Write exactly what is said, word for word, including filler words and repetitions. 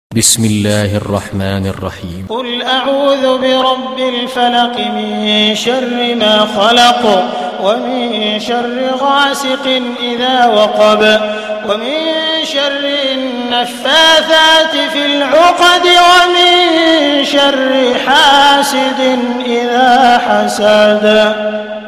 بسم الله الرحمن الرحيم. قل أعوذ برب الفلق من شر ما خلق ومن شر غاسق إذا وقب ومن شر النفاثات في العقد ومن شر حاسد إذا حسد.